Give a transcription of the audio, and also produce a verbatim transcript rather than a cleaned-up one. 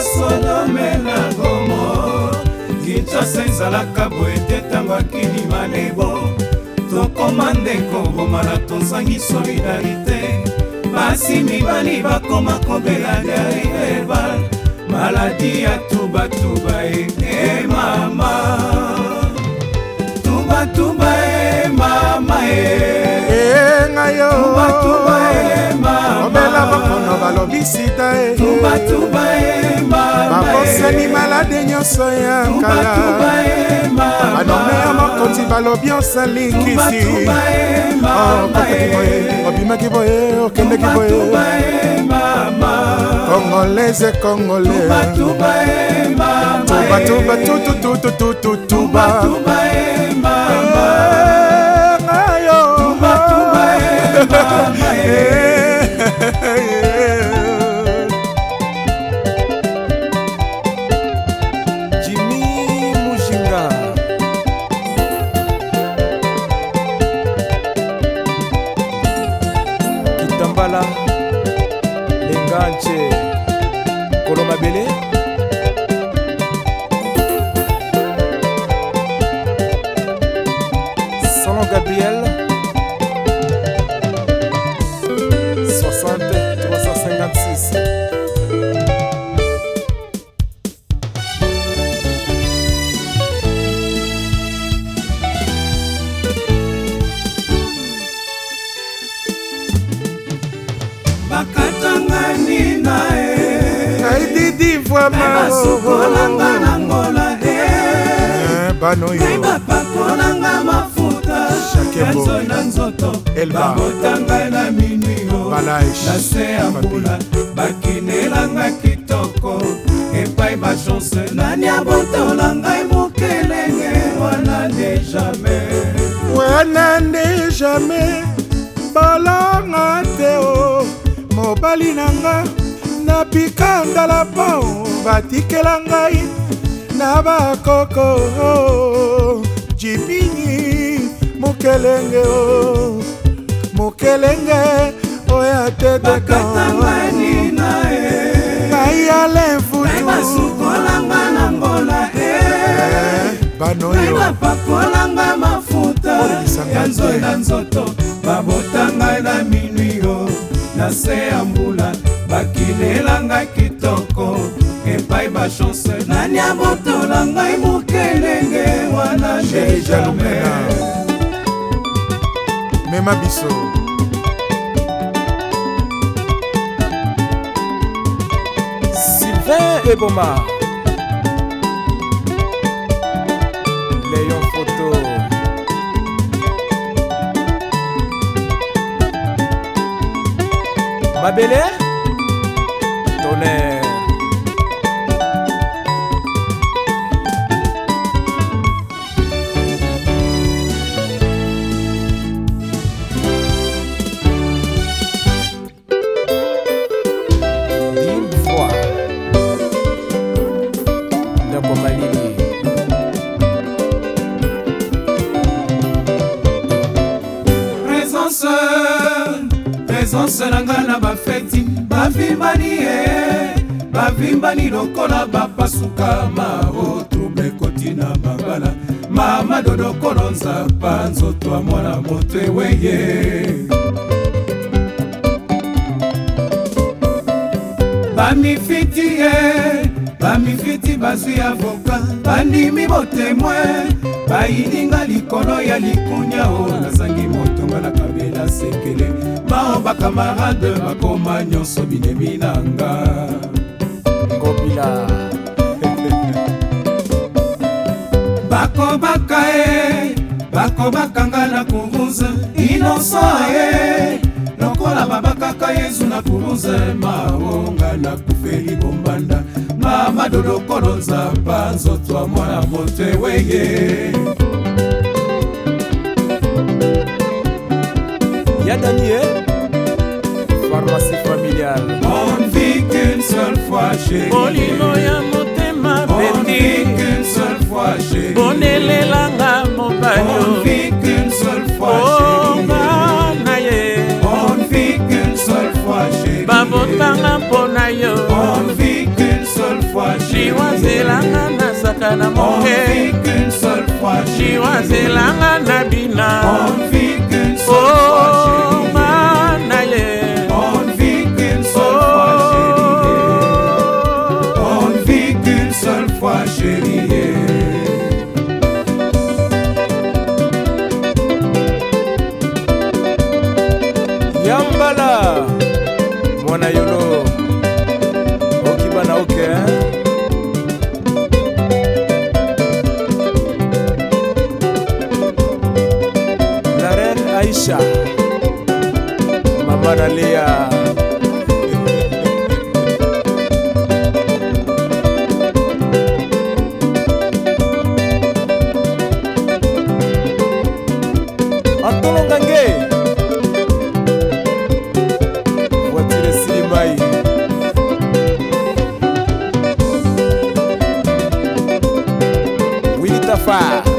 Sodome na Gomorrhe. Kinshasa ezalaka boye te ntango akilima nebo tokoma ndeko bomala tozangi solidarité. Basi mibali bakoma kobela derrière balle maladi ya tubatuba e mama tubatuba e mama e ngayo tubatuba e mama obela bakono balobisita e tubatuba e mama bakosani malade nyonso ya kala banome ya mokonzi balobi osali nkisi okokaki boye obimaki boye okendeki boye congolaise congolais tuba tuba tutututututuba ngayo Kitambala Lenganche Koloma Bele Salon Gabriel soixante trois cent cinquante-six. bakatangani nae aididi vraiment basukolanga na ngola e banoyo bapakolanga mafuta yanzo na nzoto babotanga na minuyo na se ya mbula bakinelanga kitoko epai bachance nani abotola ngai mokelenge wana ne jamais wana ne jamais balanga te o mobali nanga na pika ndala pao batikela ngai na bakoko jibini mokelenge o mokelenge oya bakatangani nae ngai alemfutu basukolanga na ngola e banoyo bapakolanga mafuta yanzo na nzoto babotanga na minuyo na se ya mbula bakinelanga kitoko epai bachance nani abotola ngai mokelenge wana ne jamais mema biso Sylvain Eboma Léon Photo Mabele Tonnerre Dime froid Ndako Malili présence présence nanga na bafeti bavimbani e bavimbani lokola bapasuka maotruble ekoti na mabala mama dodokolo nzapa nzoto ya mwana moto eweye bamifiti e bamifiti bazwi avoka bandimi botemoin bayininga likolo ya likunya o nazangi motonga na kabela sekele bao bakamarade bakoma nyonso binemi nanga Ngobila bakobaka e bakobakanga na kuruze inoso e lokola babakaka yezu na kuruze maonga na kufeli bombanda mama dodokolo nzapa nzoto ya mwana moto eweye Yadanie Pharmacie familiale on vit qu'une seule fois chérie Bolimo ya motema on vit beti qu'une seule fois chérie bonelelanga on mobanyo vit qu'une seule fois o chérie bana ye on vit qu'une seule fois chérie babotanga mpo na yo on vit qu'une seule fois elanga na bina. On vit qu'une seule fois, Oh, chérie. manaye. On vit qu'une seule fois, chérie. On vit qu'une seule fois, chérie. Yambala mwana yolo okibana oke hein? La reine Aïcha Maman Alia Antolo Ngange voiture Silimai Willy Tafa